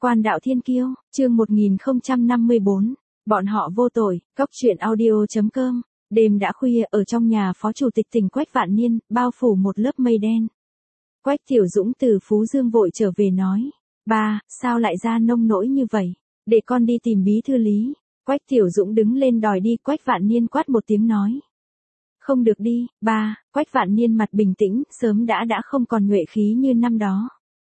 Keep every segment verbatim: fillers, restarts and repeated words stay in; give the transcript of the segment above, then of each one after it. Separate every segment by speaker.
Speaker 1: Quan đạo thiên kiêu, chương một nghìn không trăm năm mươi bốn, bọn họ vô tội, cóc truyện audio chấm com. Đêm đã khuya, ở trong nhà Phó Chủ tịch tỉnh Quách Vạn Niên, bao phủ một lớp mây đen. Quách Tiểu Dũng từ Phú Dương vội trở về nói, ba, sao lại ra nông nỗi như vậy, để con đi tìm bí thư Lý. Quách Tiểu Dũng đứng lên đòi đi, Quách Vạn Niên quát một tiếng nói. Không được đi, ba. Quách Vạn Niên mặt bình tĩnh, sớm đã đã không còn nhuệ khí như năm đó.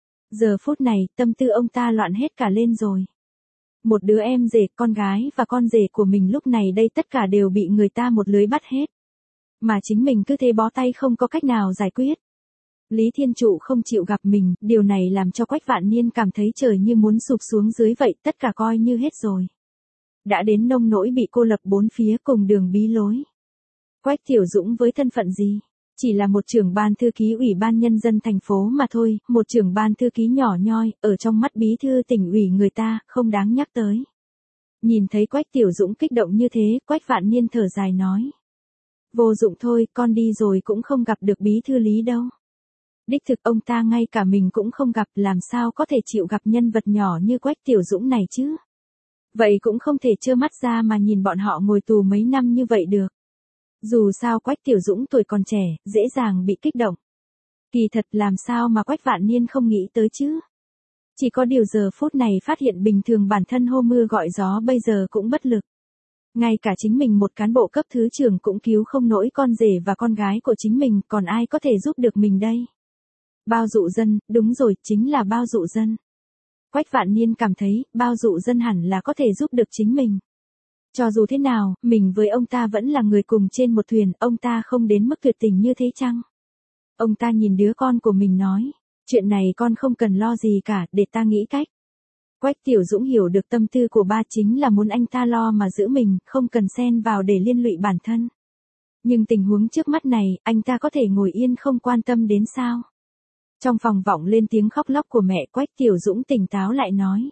Speaker 1: Giờ phút này, tâm tư ông ta loạn hết cả lên rồi. Một đứa em rể, con gái và con rể của mình lúc này đây tất cả đều bị người ta một lưới bắt hết. Mà chính mình cứ thế bó tay không có cách nào giải quyết. Lý Thiên Trụ không chịu gặp mình, điều này làm cho Quách Vạn Niên cảm thấy trời như muốn sụp xuống dưới vậy, tất cả coi như hết rồi. Đã đến nông nỗi bị cô lập bốn phía cùng đường bí lối. Quách Tiểu Dũng với thân phận gì? Chỉ là một trưởng ban thư ký Ủy ban Nhân dân thành phố mà thôi, một trưởng ban thư ký nhỏ nhoi, ở trong mắt bí thư tỉnh ủy người ta, không đáng nhắc tới. Nhìn thấy Quách Tiểu Dũng kích động như thế, Quách Vạn Niên thở dài nói. Vô dụng thôi, con đi rồi cũng không gặp được bí thư Lý đâu. Đích thực ông ta ngay cả mình cũng không gặp, làm sao có thể chịu gặp nhân vật nhỏ như Quách Tiểu Dũng này chứ? Vậy cũng không thể trơ mắt ra mà nhìn bọn họ ngồi tù mấy năm như vậy được. Dù sao Quách Tiểu Dũng tuổi còn trẻ, dễ dàng bị kích động. Kỳ thật làm sao mà Quách Vạn Niên không nghĩ tới chứ? Chỉ có điều giờ phút này phát hiện bình thường bản thân hô mưa gọi gió bây giờ cũng bất lực. Ngay cả chính mình một cán bộ cấp thứ trưởng cũng cứu không nổi con rể và con gái của chính mình, còn ai có thể giúp được mình đây? Bao dụ dân, đúng rồi, chính là bao dụ dân. Quách Vạn Niên cảm thấy, bao dụ dân hẳn là có thể giúp được chính mình. Cho dù thế nào, mình với ông ta vẫn là người cùng trên một thuyền, ông ta không đến mức tuyệt tình như thế chăng? Ông ta nhìn đứa con của mình nói, chuyện này con không cần lo gì cả, để ta nghĩ cách. Quách Tiểu Dũng hiểu được tâm tư của ba chính là muốn anh ta lo mà giữ mình, không cần xen vào để liên lụy bản thân. Nhưng tình huống trước mắt này, anh ta có thể ngồi yên không quan tâm đến sao? Trong phòng vọng lên tiếng khóc lóc của mẹ, Quách Tiểu Dũng tỉnh táo lại nói.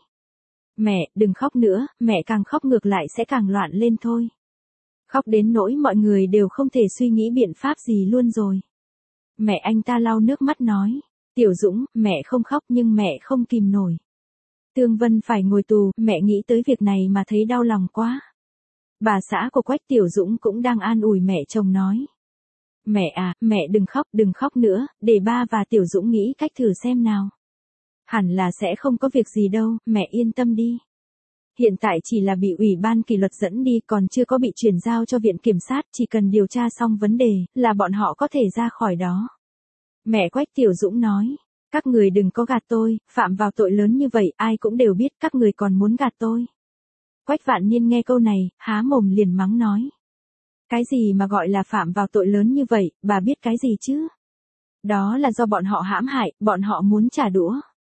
Speaker 1: Mẹ, đừng khóc nữa, mẹ càng khóc ngược lại sẽ càng loạn lên thôi. Khóc đến nỗi mọi người đều không thể suy nghĩ biện pháp gì luôn rồi. Mẹ anh ta lau nước mắt nói. Tiểu Dũng, mẹ không khóc nhưng mẹ không kìm nổi. Tương Vân phải ngồi tù, mẹ nghĩ tới việc này mà thấy đau lòng quá. Bà xã của Quách Tiểu Dũng cũng đang an ủi mẹ chồng nói. Mẹ à, mẹ đừng khóc, đừng khóc nữa, để ba và Tiểu Dũng nghĩ cách thử xem nào. Hẳn là sẽ không có việc gì đâu, mẹ yên tâm đi. Hiện tại chỉ là bị ủy ban kỷ luật dẫn đi, còn chưa có bị chuyển giao cho viện kiểm sát, chỉ cần điều tra xong vấn đề, là bọn họ có thể ra khỏi đó. Mẹ Quách Tiểu Dũng nói, các người đừng có gạt tôi, phạm vào tội lớn như vậy, ai cũng đều biết các người còn muốn gạt tôi. Quách Vạn Niên nghe câu này, há mồm liền mắng nói. Cái gì mà gọi là phạm vào tội lớn như vậy, bà biết cái gì chứ? Đó là do bọn họ hãm hại, bọn họ muốn trả đũa.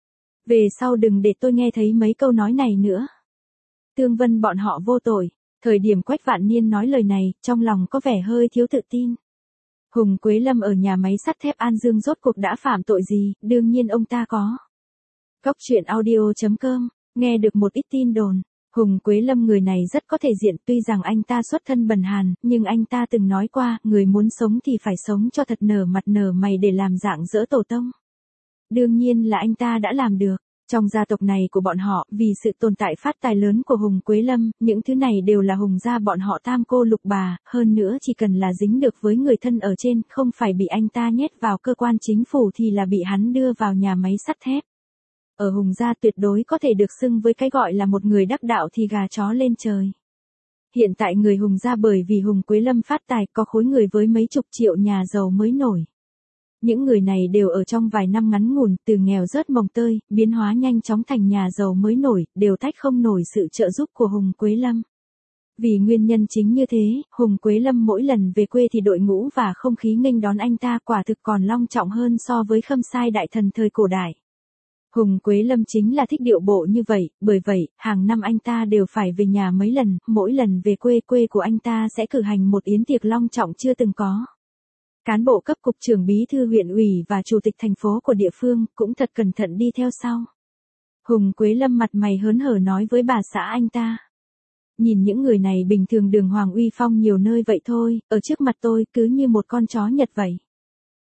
Speaker 1: Về sau đừng để tôi nghe thấy mấy câu nói này nữa. Tương Vân bọn họ vô tội. Thời điểm Quách Vạn Niên nói lời này, trong lòng có vẻ hơi thiếu tự tin. Hùng Quế Lâm ở nhà máy sắt thép An Dương rốt cuộc đã phạm tội gì, đương nhiên ông ta có. Cóc truyện audio chấm com, nghe được một ít tin đồn. Hùng Quế Lâm người này rất có thể diện, tuy rằng anh ta xuất thân bần hàn, nhưng anh ta từng nói qua, người muốn sống thì phải sống cho thật nở mặt nở mày để làm dạng dỡ tổ tông. Đương nhiên là anh ta đã làm được. Trong gia tộc này của bọn họ, vì sự tồn tại phát tài lớn của Hùng Quế Lâm, những thứ này đều là Hùng gia bọn họ tam cô lục bà, hơn nữa chỉ cần là dính được với người thân ở trên, không phải bị anh ta nhét vào cơ quan chính phủ thì là bị hắn đưa vào nhà máy sắt thép. Ở Hùng gia tuyệt đối có thể được xưng với cái gọi là một người đắc đạo thì gà chó lên trời. Hiện tại người Hùng gia bởi vì Hùng Quế Lâm phát tài có khối người với mấy chục triệu nhà giàu mới nổi. Những người này đều ở trong vài năm ngắn ngủn, từ nghèo rớt mồng tơi, biến hóa nhanh chóng thành nhà giàu mới nổi, đều tách không nổi sự trợ giúp của Hùng Quế Lâm. Vì nguyên nhân chính như thế, Hùng Quế Lâm mỗi lần về quê thì đội ngũ và không khí nghênh đón anh ta quả thực còn long trọng hơn so với Khâm Sai đại thần thời cổ đại. Hùng Quế Lâm chính là thích điệu bộ như vậy, bởi vậy, hàng năm anh ta đều phải về nhà mấy lần, mỗi lần về quê quê của anh ta sẽ cử hành một yến tiệc long trọng chưa từng có. Cán bộ cấp cục trưởng bí thư huyện ủy và chủ tịch thành phố của địa phương cũng thật cẩn thận đi theo sau. Hùng Quế Lâm mặt mày hớn hở nói với bà xã anh ta. Nhìn những người này bình thường đường hoàng uy phong nhiều nơi vậy thôi, ở trước mặt tôi cứ như một con chó Nhật vậy.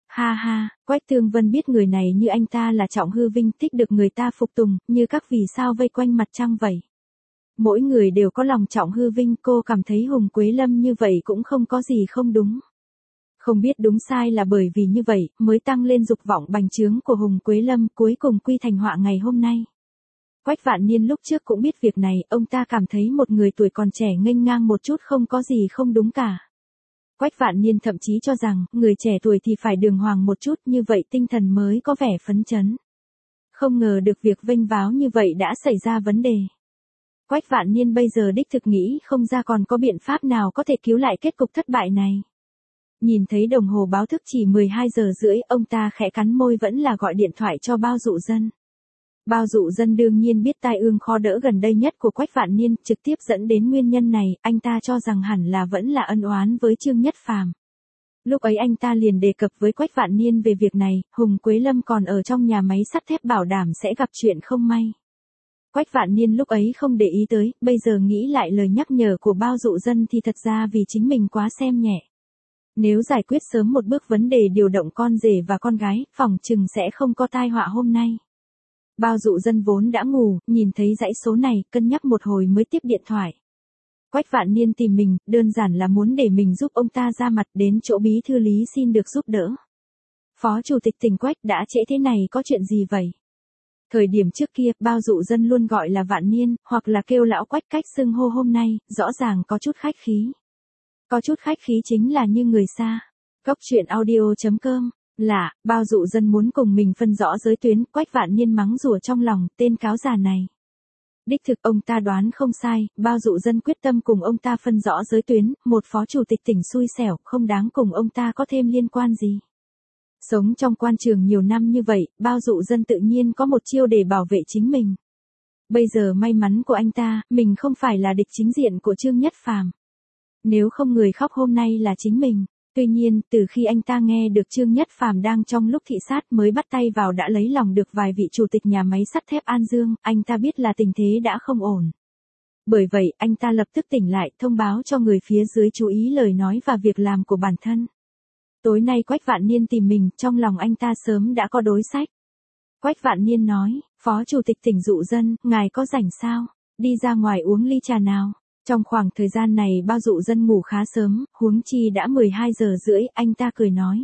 Speaker 1: Ha ha, Quách Tương Vân biết người này như anh ta là trọng hư vinh, thích được người ta phục tùng, như các vì sao vây quanh mặt trăng vậy. Mỗi người đều có lòng trọng hư vinh, cô cảm thấy Hùng Quế Lâm như vậy cũng không có gì không đúng. Không biết đúng sai là bởi vì như vậy, mới tăng lên dục vọng bành trướng của Hùng Quế Lâm, cuối cùng quy thành họa ngày hôm nay. Quách Vạn Niên lúc trước cũng biết việc này, ông ta cảm thấy một người tuổi còn trẻ nghênh ngang một chút không có gì không đúng cả. Quách Vạn Niên thậm chí cho rằng, người trẻ tuổi thì phải đường hoàng một chút, như vậy tinh thần mới có vẻ phấn chấn. Không ngờ được việc vênh váo như vậy đã xảy ra vấn đề. Quách Vạn Niên bây giờ đích thực nghĩ không ra còn có biện pháp nào có thể cứu lại kết cục thất bại này. Nhìn thấy đồng hồ báo thức chỉ mười hai giờ rưỡi, ông ta khẽ cắn môi vẫn là gọi điện thoại cho Bao Dụ Dân. Bao Dụ Dân đương nhiên biết tai ương khó đỡ gần đây nhất của Quách Vạn Niên, trực tiếp dẫn đến nguyên nhân này, anh ta cho rằng hẳn là vẫn là ân oán với Trương Nhất Phàm. Lúc ấy anh ta liền đề cập với Quách Vạn Niên về việc này, Hùng Quế Lâm còn ở trong nhà máy sắt thép bảo đảm sẽ gặp chuyện không may. Quách Vạn Niên lúc ấy không để ý tới, bây giờ nghĩ lại lời nhắc nhở của Bao Dụ Dân thì thật ra vì chính mình quá xem nhẹ. Nếu giải quyết sớm một bước vấn đề điều động con rể và con gái, phỏng chừng sẽ không có tai họa hôm nay. Bao Dụ Dân vốn đã ngủ, nhìn thấy dãy số này, cân nhắc một hồi mới tiếp điện thoại. Quách Vạn Niên tìm mình, đơn giản là muốn để mình giúp ông ta ra mặt, đến chỗ bí thư Lý xin được giúp đỡ. Phó chủ tịch tỉnh Quách, đã trễ thế này có chuyện gì vậy? Thời điểm trước kia, Bao Dụ Dân luôn gọi là Vạn Niên, hoặc là kêu lão Quách, cách xưng hô hôm nay, rõ ràng có chút khách khí. Có chút khách khí chính là như người xa. Cốc truyện audio chấm com. Lạ, Bao Dụ Dân muốn cùng mình phân rõ giới tuyến, Quách Vạn Niên mắng rủa trong lòng, tên cáo già này. Đích thực ông ta đoán không sai, Bao Dụ Dân quyết tâm cùng ông ta phân rõ giới tuyến, một phó chủ tịch tỉnh xui xẻo, không đáng cùng ông ta có thêm liên quan gì. Sống trong quan trường nhiều năm như vậy, Bao Dụ Dân tự nhiên có một chiêu để bảo vệ chính mình. Bây giờ may mắn của anh ta, mình không phải là địch chính diện của Trương Nhất Phàm. Nếu không người khóc hôm nay là chính mình. Tuy nhiên, từ khi anh ta nghe được Trương Nhất Phàm đang trong lúc thị sát mới bắt tay vào đã lấy lòng được vài vị chủ tịch nhà máy sắt thép An Dương, anh ta biết là tình thế đã không ổn. Bởi vậy, anh ta lập tức tỉnh lại, thông báo cho người phía dưới chú ý lời nói và việc làm của bản thân. Tối nay Quách Vạn Niên tìm mình, trong lòng anh ta sớm đã có đối sách. Quách Vạn Niên nói, Phó Chủ tịch tỉnh Dụ Dân, ngài có rảnh sao? Đi ra ngoài uống ly trà nào? Trong khoảng thời gian này Bao Dụ Dân ngủ khá sớm, huống chi đã mười hai giờ rưỡi, anh ta cười nói.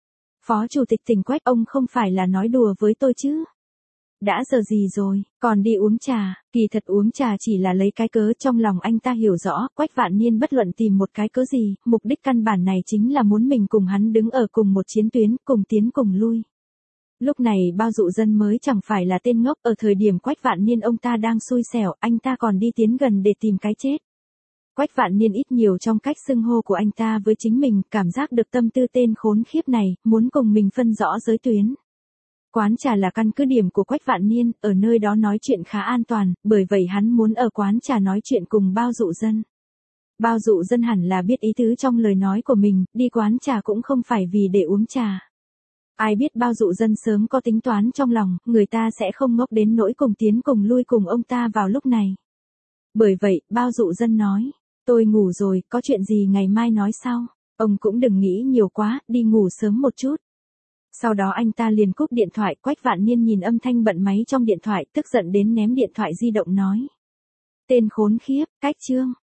Speaker 1: Phó Chủ tịch tỉnh Quách, ông không phải là nói đùa với tôi chứ? Đã giờ gì rồi, còn đi uống trà, kỳ thật uống trà chỉ là lấy cái cớ, trong lòng anh ta hiểu rõ, Quách Vạn Niên bất luận tìm một cái cớ gì, mục đích căn bản này chính là muốn mình cùng hắn đứng ở cùng một chiến tuyến, cùng tiến cùng lui. Lúc này Bao Dụ Dân mới chẳng phải là tên ngốc, ở thời điểm Quách Vạn Niên ông ta đang xui xẻo, anh ta còn đi tiến gần để tìm cái chết. Quách Vạn Niên ít nhiều trong cách xưng hô của anh ta với chính mình, cảm giác được tâm tư tên khốn khiếp này, muốn cùng mình phân rõ giới tuyến. Quán trà là căn cứ điểm của Quách Vạn Niên, ở nơi đó nói chuyện khá an toàn, bởi vậy hắn muốn ở quán trà nói chuyện cùng Bao Dụ Dân. Bao Dụ Dân hẳn là biết ý tứ trong lời nói của mình, đi quán trà cũng không phải vì để uống trà. Ai biết Bao Dụ Dân sớm có tính toán trong lòng, người ta sẽ không ngốc đến nỗi cùng tiến cùng lui cùng ông ta vào lúc này. Bởi vậy, Bao Dụ Dân nói, tôi ngủ rồi, có chuyện gì ngày mai nói sau, ông cũng đừng nghĩ nhiều quá, đi ngủ sớm một chút. Sau đó anh ta liền cúp điện thoại, Quách Vạn Niên nhìn âm thanh bận máy trong điện thoại, tức giận đến ném điện thoại di động nói. Tên khốn khiếp, cách chương.